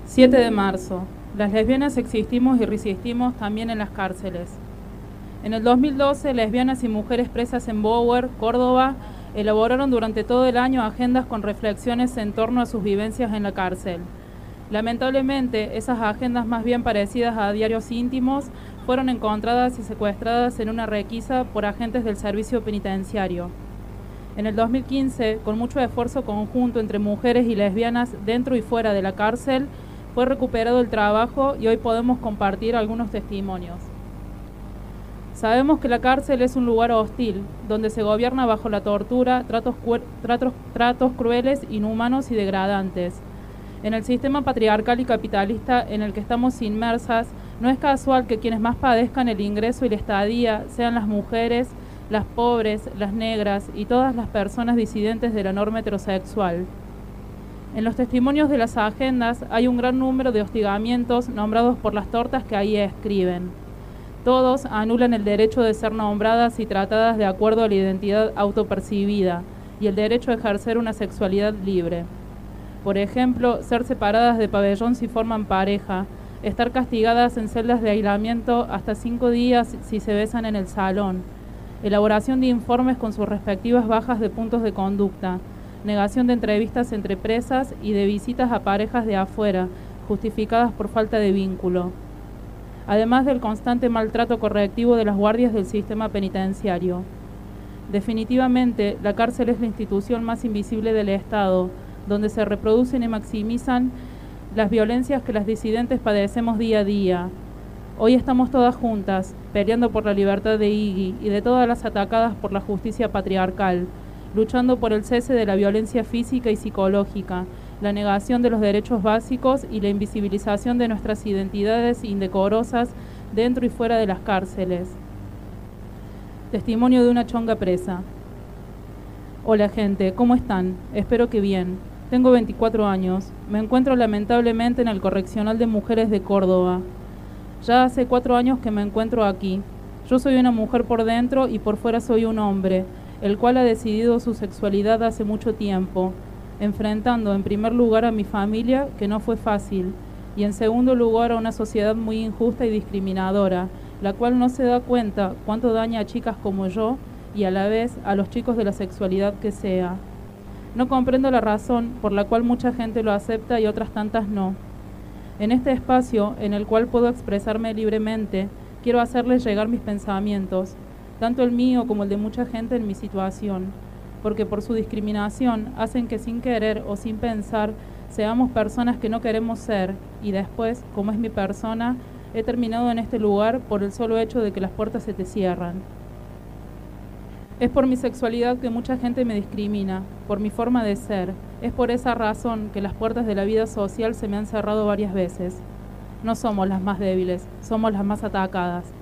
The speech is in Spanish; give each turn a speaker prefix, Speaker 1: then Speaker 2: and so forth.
Speaker 1: 7 de marzo. Las lesbianas existimos y resistimos también en las cárceles. En el 2012, lesbianas y mujeres presas en Bower, Córdoba, elaboraron durante todo el año agendas con reflexiones en torno a sus vivencias en la cárcel. Lamentablemente, esas agendas más bien parecidas a diarios íntimos fueron encontradas y secuestradas en una requisa por agentes del servicio penitenciario. En el 2015, con mucho esfuerzo conjunto entre mujeres y lesbianas dentro y fuera de la cárcel, fue recuperado el trabajo y hoy podemos compartir algunos testimonios. Sabemos que la cárcel es un lugar hostil, donde se gobierna bajo la tortura, tratos crueles, inhumanos y degradantes. En el sistema patriarcal y capitalista en el que estamos inmersas, no es casual que quienes más padezcan el ingreso y la estadía sean las mujeres, las pobres, las negras y todas las personas disidentes de la norma heterosexual. En los testimonios de las agendas hay un gran número de hostigamientos nombrados por las tortas que ahí escriben. Todos anulan el derecho de ser nombradas y tratadas de acuerdo a la identidad autopercibida y el derecho a ejercer una sexualidad libre. Por ejemplo, ser separadas de pabellón si forman pareja, estar castigadas en celdas de aislamiento hasta 5 días si se besan en el salón, elaboración de informes con sus respectivas bajas de puntos de conducta, negación de entrevistas entre presas y de visitas a parejas de afuera, justificadas por falta de vínculo. Además del constante maltrato correctivo de las guardias del sistema penitenciario. Definitivamente, la cárcel es la institución más invisible del Estado, donde se reproducen y maximizan las violencias que las disidentes padecemos día a día. Hoy estamos todas juntas, peleando por la libertad de Iggy y de todas las atacadas por la justicia patriarcal, luchando por el cese de la violencia física y psicológica, la negación de los derechos básicos y la invisibilización de nuestras identidades indecorosas dentro y fuera de las cárceles. Testimonio de una chonga presa. Hola gente, ¿cómo están? Espero que bien. Tengo 24 años. Me encuentro lamentablemente en el Correccional de Mujeres de Córdoba. Ya hace 4 años que me encuentro aquí. Yo soy una mujer por dentro y por fuera soy un hombre, el cual ha decidido su sexualidad hace mucho tiempo, enfrentando en primer lugar a mi familia, que no fue fácil, y en segundo lugar a una sociedad muy injusta y discriminadora, la cual no se da cuenta cuánto daña a chicas como yo y a la vez a los chicos de la sexualidad que sea. No comprendo la razón por la cual mucha gente lo acepta y otras tantas no. En este espacio, en el cual puedo expresarme libremente, quiero hacerles llegar mis pensamientos, tanto el mío como el de mucha gente en mi situación, porque por su discriminación hacen que sin querer o sin pensar seamos personas que no queremos ser, y después, como es mi persona, he terminado en este lugar por el solo hecho de que las puertas se te cierran. Es por mi sexualidad que mucha gente me discrimina, por mi forma de ser. Es por esa razón que las puertas de la vida social se me han cerrado varias veces. No somos las más débiles, somos las más atacadas.